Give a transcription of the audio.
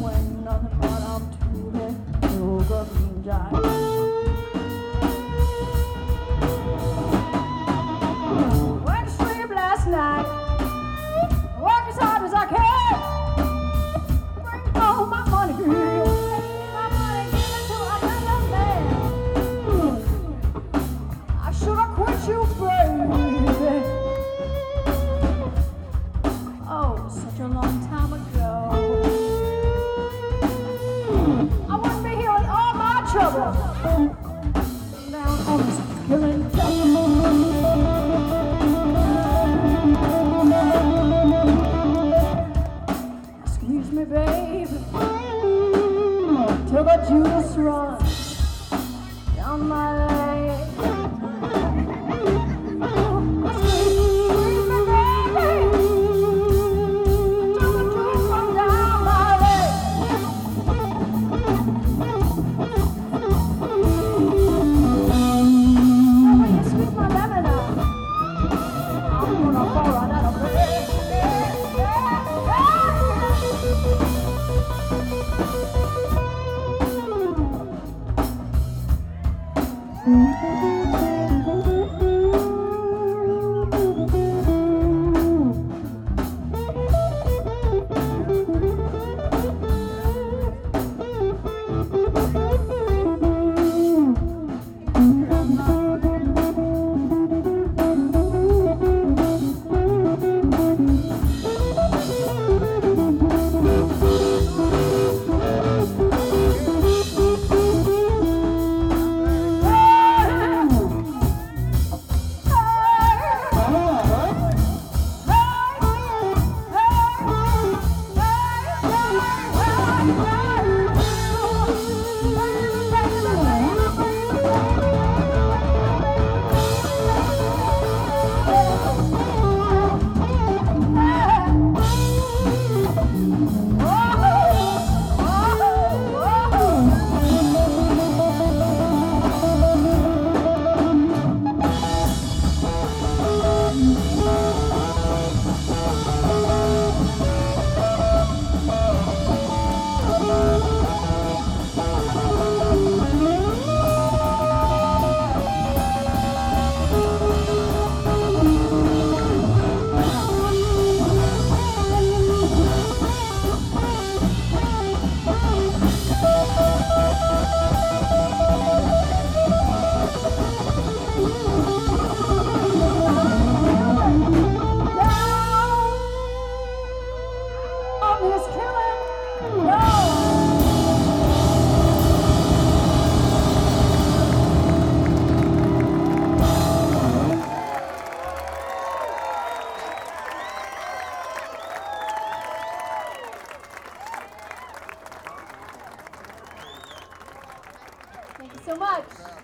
when nothing but I'm truly sugar bean jive. Went to sleep last night, work as hard as I can, bring home my money, my money given to another man. I should have quit you, baby. Oh, such a long time ago. I wouldn't be here with all my trouble down on this killing squeeze me, baby, till the juice runs down my leg. Squeeze me, baby, till the juice runs down my leg. Now when you squeeze my lemon up, I'm gonna fall right out of bed. Thank you so much.